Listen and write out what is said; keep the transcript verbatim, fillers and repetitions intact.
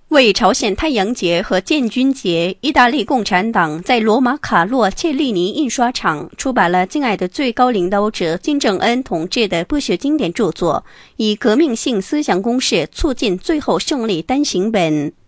为朝鲜太阳节和建军节，意大利共产党在罗马卡洛切利尼印刷厂出版了敬爱的最高领导者金正恩同志的不朽经典著作，以革命性思想公式促进最后胜利单行本。